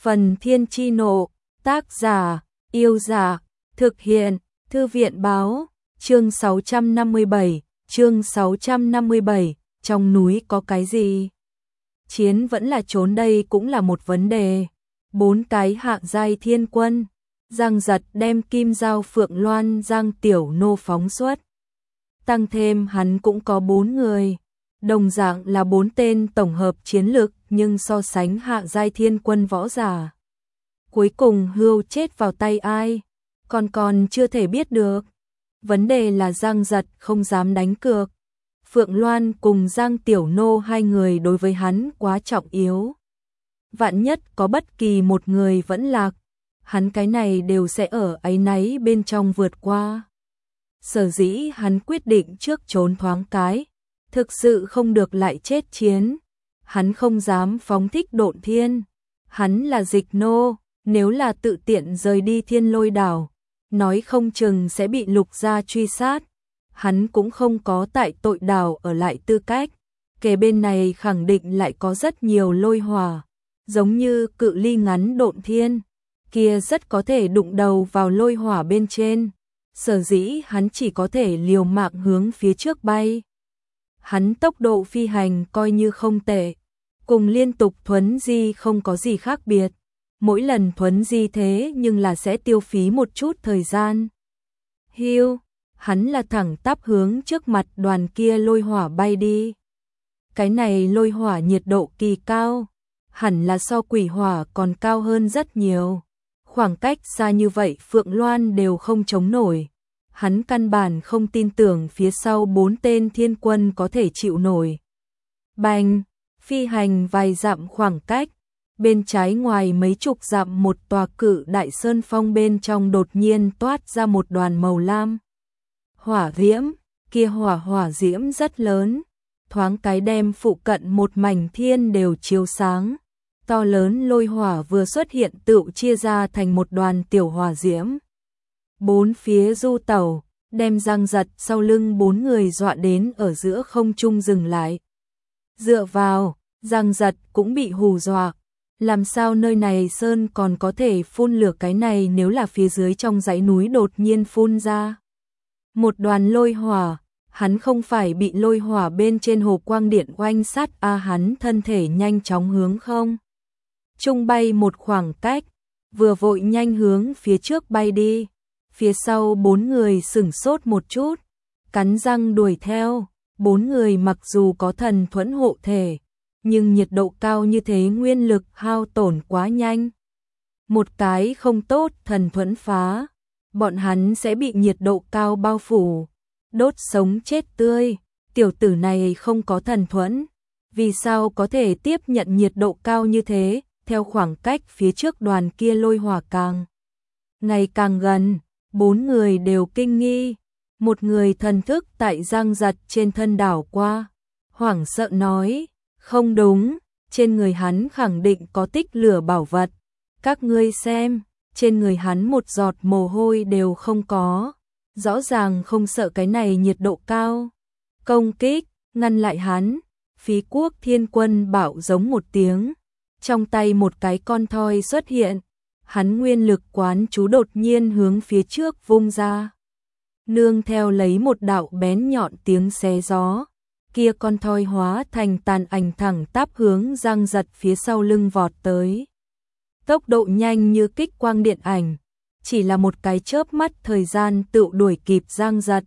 Phần Thiên Chi Nộ, tác giả, Yêu Dạ, thực hiện, Thư viện Báo, chương 657, trong núi có cái gì? Chiến vẫn là trốn đây cũng là một vấn đề. 4 cái hạng giai thiên quân, Giang Giật đem Kim Dao Phượng Loan Giang Tiểu Nô phóng xuất. Tăng thêm hắn cũng có 4 người, đồng dạng là 4 tên tổng hợp chiến lực, nhưng so sánh hạng giai thiên quân võ giả. Cuối cùng Hưu chết vào tay ai, còn chưa thể biết được. Vấn đề là Giang Giật không dám đánh cược. Phượng Loan cùng Giang Tiểu Nô hai người đối với hắn quá trọng yếu. Vạn nhất có bất kỳ một người vẫn lạc, hắn cái này đều sẽ ở áy náy bên trong vượt qua. Sở dĩ hắn quyết định trước trốn thoáng cái, thực sự không được lại chết chiến. Hắn không dám phóng thích độn thiên. Hắn là dịch nô, nếu là tự tiện rời đi Thiên Lôi đảo, nói không chừng sẽ bị Lục gia truy sát. Hắn cũng không có tại tội đảo ở lại tư cách. Kề bên này khẳng định lại có rất nhiều lôi hỏa, giống như cự ly ngắn độn thiên, kia rất có thể đụng đầu vào lôi hỏa bên trên. Sở dĩ hắn chỉ có thể liều mạng hướng phía trước bay. Hắn tốc độ phi hành coi như không tệ, cùng liên tục thuấn di không có gì khác biệt. Mỗi lần thuấn di thế nhưng là sẽ tiêu phí một chút thời gian. Hưu, hắn là thẳng tắp hướng trước mặt đoàn kia lôi hỏa bay đi. Cái này lôi hỏa nhiệt độ kỳ cao, hẳn là so quỷ hỏa còn cao hơn rất nhiều. Khoảng cách xa như vậy Phượng Loan đều không chống nổi. Hắn căn bản không tin tưởng phía sau 4 tên thiên quân có thể chịu nổi. Bành, phi hành vài dặm khoảng cách, bên trái ngoài mấy chục dặm một tòa cự đại sơn phong bên trong đột nhiên toát ra một đoàn màu lam. Hỏa diễm, kia hỏa diễm rất lớn, thoáng cái đem phụ cận một mảnh thiên đều chiếu sáng. To lớn lôi hỏa vừa xuất hiện tựu chia ra thành một đoàn tiểu hỏa diễm. 4 phía du tẩu, đem Giang Giật sau lưng 4 người dọa đến ở giữa không trung dừng lại. Dựa vào, Giang Giật cũng bị hù dọa. Làm sao nơi này sơn còn có thể phun lửa, cái này nếu là phía dưới trong dãy núi đột nhiên phun ra một đoàn lôi hỏa, hắn không phải bị lôi hỏa bên trên hồ quang điện oanh sát hắn thân thể nhanh chóng hướng không trung bay một khoảng cách, vừa vội nhanh hướng phía trước bay đi. Phía sau 4 người sửng sốt một chút, cắn răng đuổi theo. 4 người mặc dù có thần thuẫn hộ thể, nhưng nhiệt độ cao như thế nguyên lực hao tổn quá nhanh. Một cái không tốt thần thuẫn phá, bọn hắn sẽ bị nhiệt độ cao bao phủ, đốt sống chết tươi. Tiểu tử này không có thần thuẫn, vì sao có thể tiếp nhận nhiệt độ cao như thế? Theo khoảng cách phía trước đoàn kia lôi hỏa càng ngày càng gần, 4 người đều kinh nghi. Một người thần thức tại Giang Giật trên thân đảo qua, hoảng sợ nói, không đúng, trên người hắn khẳng định có tích lửa bảo vật. Các ngươi xem, trên người hắn một giọt mồ hôi đều không có, rõ ràng không sợ cái này nhiệt độ cao. Công kích, ngăn lại hắn. Phí Quốc thiên quân bạo giống một tiếng, trong tay một cái con thoi xuất hiện, hắn nguyên lực quán chú đột nhiên hướng phía trước vung ra. Nương theo lấy một đạo bén nhọn tiếng xé gió, kia con thoi hóa thành tàn ảnh thẳng tắp hướng Giang Giật phía sau lưng vọt tới. Tốc độ nhanh như kích quang điện ảnh, chỉ là một cái chớp mắt thời gian tựu đuổi kịp Giang Giật.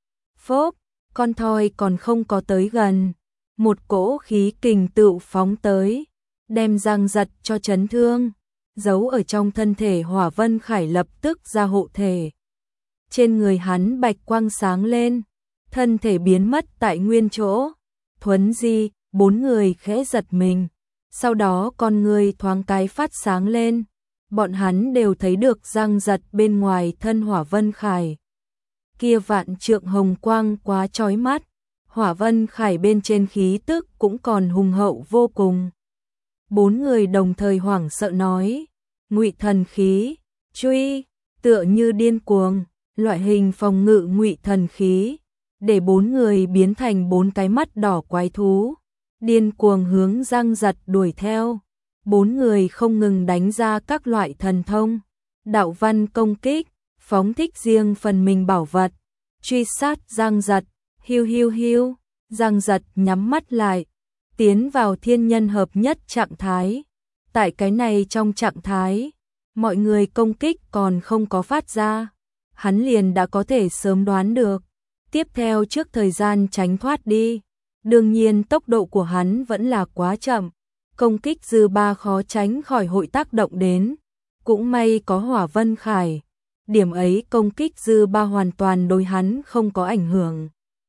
Phốp, con thoi còn không có tới gần, một cỗ khí kình tựu phóng tới, đem Giang Giật cho chấn thương. Giấu ở trong thân thể Hỏa Vân Khải lập tức ra hộ thể. Trên người hắn bạch quang sáng lên, thân thể biến mất tại nguyên chỗ. Thuấn di, 4 người khẽ giật mình, sau đó con người thoáng cái phát sáng lên. Bọn hắn đều thấy được Giang Giật bên ngoài thân Hỏa Vân Khải. Kia vạn trượng hồng quang quá chói mắt, Hỏa Vân Khải bên trên khí tức cũng còn hùng hậu vô cùng. 4 người đồng thời hoảng sợ nói, Ngụy thần khí, truy, tựa như điên cuồng, loại hình phòng ngự ngụy thần khí, để 4 người biến thành 4 cái mắt đỏ quái thú, điên cuồng hướng Giang Giật đuổi theo. bốn người không ngừng đánh ra các loại thần thông, đạo văn công kích, phóng thích riêng phần mình bảo vật, truy sát Giang Giật, hiu hiu hiu, Giang Giật nhắm mắt lại, tiến vào thiên nhân hợp nhất trạng thái. Tại cái này trong trạng thái, mọi người công kích còn không có phát ra, hắn liền đã có thể sớm đoán được. Tiếp theo trước thời gian tránh thoát đi, đương nhiên tốc độ của hắn vẫn là quá chậm, công kích dư ba khó tránh khỏi hội tác động đến, cũng may có Hỏa Vân Khải, điểm ấy công kích dư ba hoàn toàn đối hắn không có ảnh hưởng.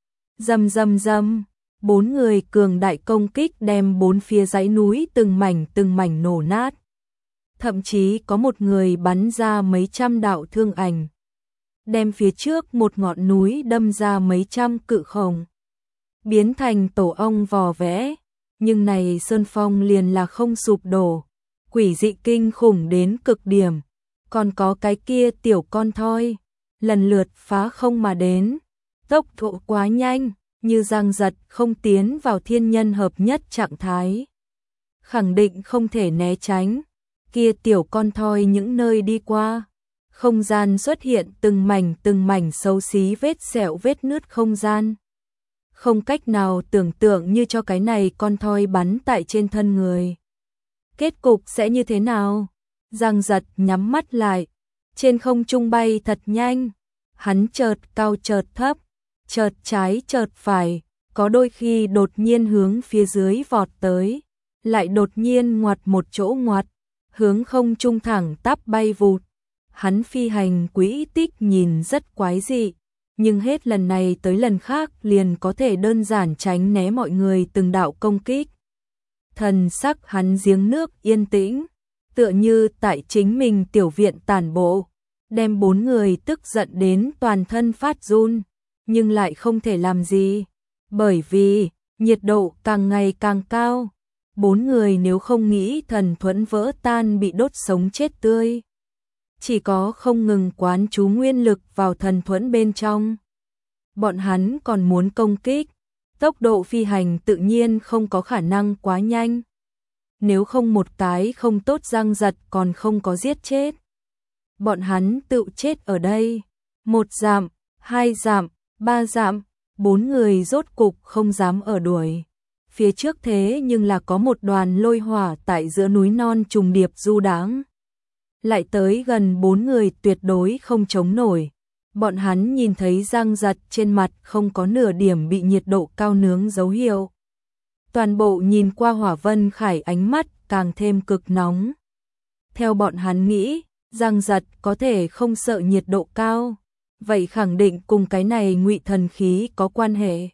Rầm rầm rầm, bốn người cường đại công kích đem bốn phía dãy núi từng mảnh nổ nát. Thậm chí có một người bắn ra mấy trăm đạo thương ảnh, đem phía trước một ngọn núi đâm ra mấy trăm cự khổng, biến thành tổ ong vò vẽ, nhưng này sơn phong liền là không sụp đổ, quỷ dị kinh khủng đến cực điểm, còn có cái kia tiểu con thoi, lần lượt phá không mà đến, tốc độ quá nhanh, như Giang Giật không tiến vào thiên nhân hợp nhất trạng thái, khẳng định không thể né tránh, kia tiểu con thoi những nơi đi qua. Không gian xuất hiện từng mảnh xấu xí vết sẹo vết nứt không gian. Không cách nào tưởng tượng như cho cái này con thoi bắn tại trên thân người. Kết cục sẽ như thế nào? Giang Giật nhắm mắt lại, trên không trung bay thật nhanh. Hắn chợt cao chợt thấp, chợt trái chợt phải, có đôi khi đột nhiên hướng phía dưới vọt tới, lại đột nhiên ngoặt một chỗ ngoặt, hướng không trung thẳng tắp bay vụt. Hắn phi hành quỹ tích nhìn rất quái dị, nhưng hết lần này tới lần khác liền có thể đơn giản tránh né mọi người từng đạo công kích. Thần sắc hắn giếng nước yên tĩnh, tựa như tại chính mình tiểu viện tản bộ, đem bốn người tức giận đến toàn thân phát run, nhưng lại không thể làm gì, bởi vì nhiệt độ càng ngày càng cao. Bốn người nếu không nghĩ thần thuẫn vỡ tan bị đốt sống chết tươi, chỉ có không ngừng quán chú nguyên lực vào thần thuẫn bên trong. Bọn hắn còn muốn công kích, tốc độ phi hành tự nhiên không có khả năng quá nhanh. Nếu không một cái không tốt Giang Giật còn không có giết chết, bọn hắn tự chết ở đây. 1 dặm, 2 dặm, 3 dặm, bốn người rốt cục không dám ở đuổi. Phía trước thế nhưng là có một đoàn lôi hỏa tại giữa núi non trùng điệp du đãng. Lại tới gần bốn người tuyệt đối không chống nổi. Bọn hắn nhìn thấy Giang Giật trên mặt không có nửa điểm bị nhiệt độ cao nướng dấu hiệu. Toàn bộ nhìn qua Hỏa Vân Khải ánh mắt càng thêm cực nóng. Theo bọn hắn nghĩ, Giang Giật có thể không sợ nhiệt độ cao, vậy khẳng định cùng cái này ngụy thần khí có quan hệ.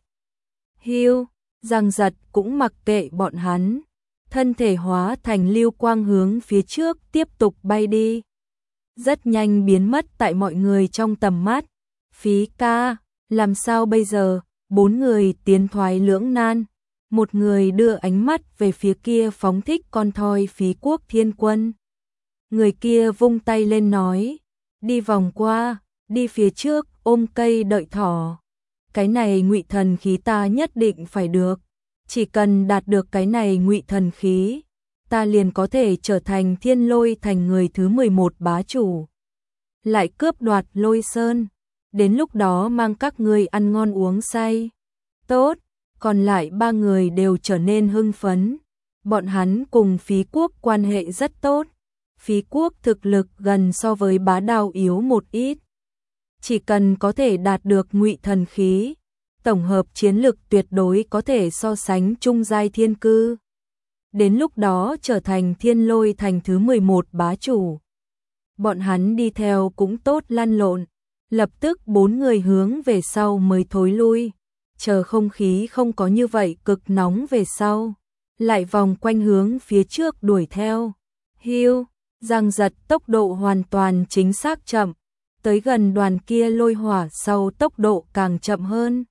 Hiu, Giang Giật cũng mặc kệ bọn hắn, thân thể hóa thành lưu quang hướng phía trước tiếp tục bay đi. Rất nhanh biến mất tại mọi người trong tầm mắt. Phí ca, làm sao bây giờ? Bốn người tiến thoái lưỡng nan. Một người đưa ánh mắt về phía kia phóng thích con thoi Phí Quốc Thiên Quân. Người kia vung tay lên nói, đi vòng qua, đi phía trước, ôm cây đợi thỏ. Cái này ngụy thần khí ta nhất định phải được. Chỉ cần đạt được cái này ngụy thần khí, ta liền có thể trở thành Thiên Lôi thành người thứ 11 bá chủ. Lại cướp đoạt Lôi Sơn, đến lúc đó mang các ngươi ăn ngon uống say. Tốt, còn lại ba người đều trở nên hưng phấn. Bọn hắn cùng Phí Quốc quan hệ rất tốt. Phí Quốc thực lực gần so với Bá Đao yếu một ít. Chỉ cần có thể đạt được ngụy thần khí, tổng hợp chiến lực tuyệt đối có thể so sánh trung giai thiên cư. Đến lúc đó trở thành Thiên Lôi thành thứ 11 bá chủ. Bọn hắn đi theo cũng tốt lăn lộn, lập tức bốn người hướng về sau mới thối lui, chờ không khí không có như vậy cực nóng về sau, lại vòng quanh hướng phía trước đuổi theo. Hiu, Giang Giật tốc độ hoàn toàn chính xác chậm, tới gần đoàn kia lôi hỏa sau tốc độ càng chậm hơn.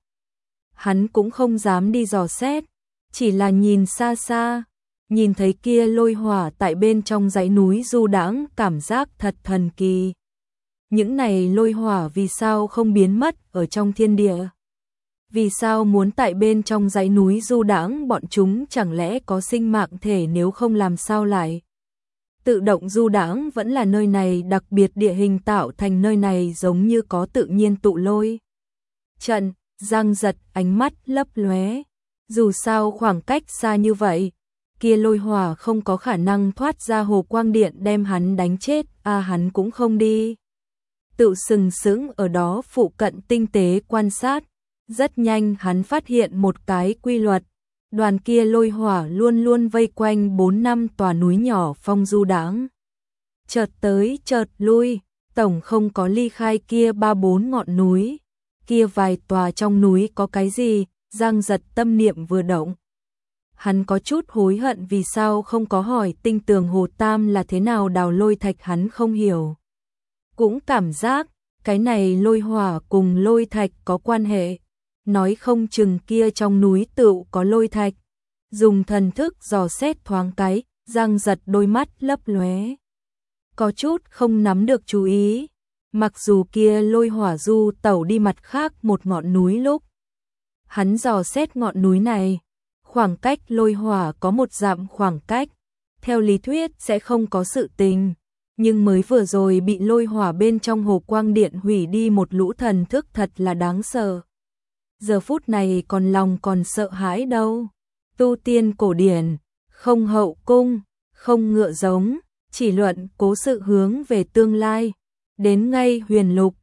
Hắn cũng không dám đi dò xét, chỉ là nhìn xa xa, nhìn thấy kia lôi hỏa tại bên trong dãy núi du đãng, cảm giác thật thần kỳ. Những này lôi hỏa vì sao không biến mất ở trong thiên địa? Vì sao muốn tại bên trong dãy núi du đãng, bọn chúng chẳng lẽ có sinh mạng thể, nếu không làm sao lại tự động du đãng? Vẫn là nơi này đặc biệt, địa hình tạo thành nơi này giống như có tự nhiên tụ lôi trận. Giang Giật ánh mắt lấp lóe, dù sao khoảng cách xa như vậy, kia lôi hỏa không có khả năng thoát ra hồ quang điện đem hắn đánh chết, hắn cũng không đi. Tự sừng sững ở đó phụ cận tinh tế quan sát, rất nhanh hắn phát hiện một cái quy luật, đoàn kia lôi hỏa luôn luôn vây quanh 4-5 tòa núi nhỏ phong du đãng, chợt tới chợt lui, tổng không có ly khai kia 3-4 ngọn núi. Kia vài tòa trong núi có cái gì? Giang Giật tâm niệm vừa động, hắn có chút hối hận vì sao không có hỏi tinh tường Hồ Tam là thế nào đào lôi thạch, hắn không hiểu. Cũng cảm giác cái này lôi hỏa cùng lôi thạch có quan hệ, nói không chừng kia trong núi tựu có lôi thạch. Dùng thần thức dò xét thoáng cái, Giang Giật đôi mắt lấp lóe, có chút không nắm được chú ý. Mặc dù kia lôi hỏa du tẩu đi mặt khác một ngọn núi, lúc hắn dò xét ngọn núi này, khoảng cách lôi hỏa có 1 dặm khoảng cách, theo lý thuyết sẽ không có sự tình, nhưng mới vừa rồi bị lôi hỏa bên trong hồ quang điện hủy đi một lũ, thần thức thật là đáng sợ. Giờ phút này còn lòng còn sợ hãi đâu. Tu tiên cổ điển, không hậu cung, không ngựa giống, chỉ luận cố sự hướng về tương lai. Đến ngay huyền lục,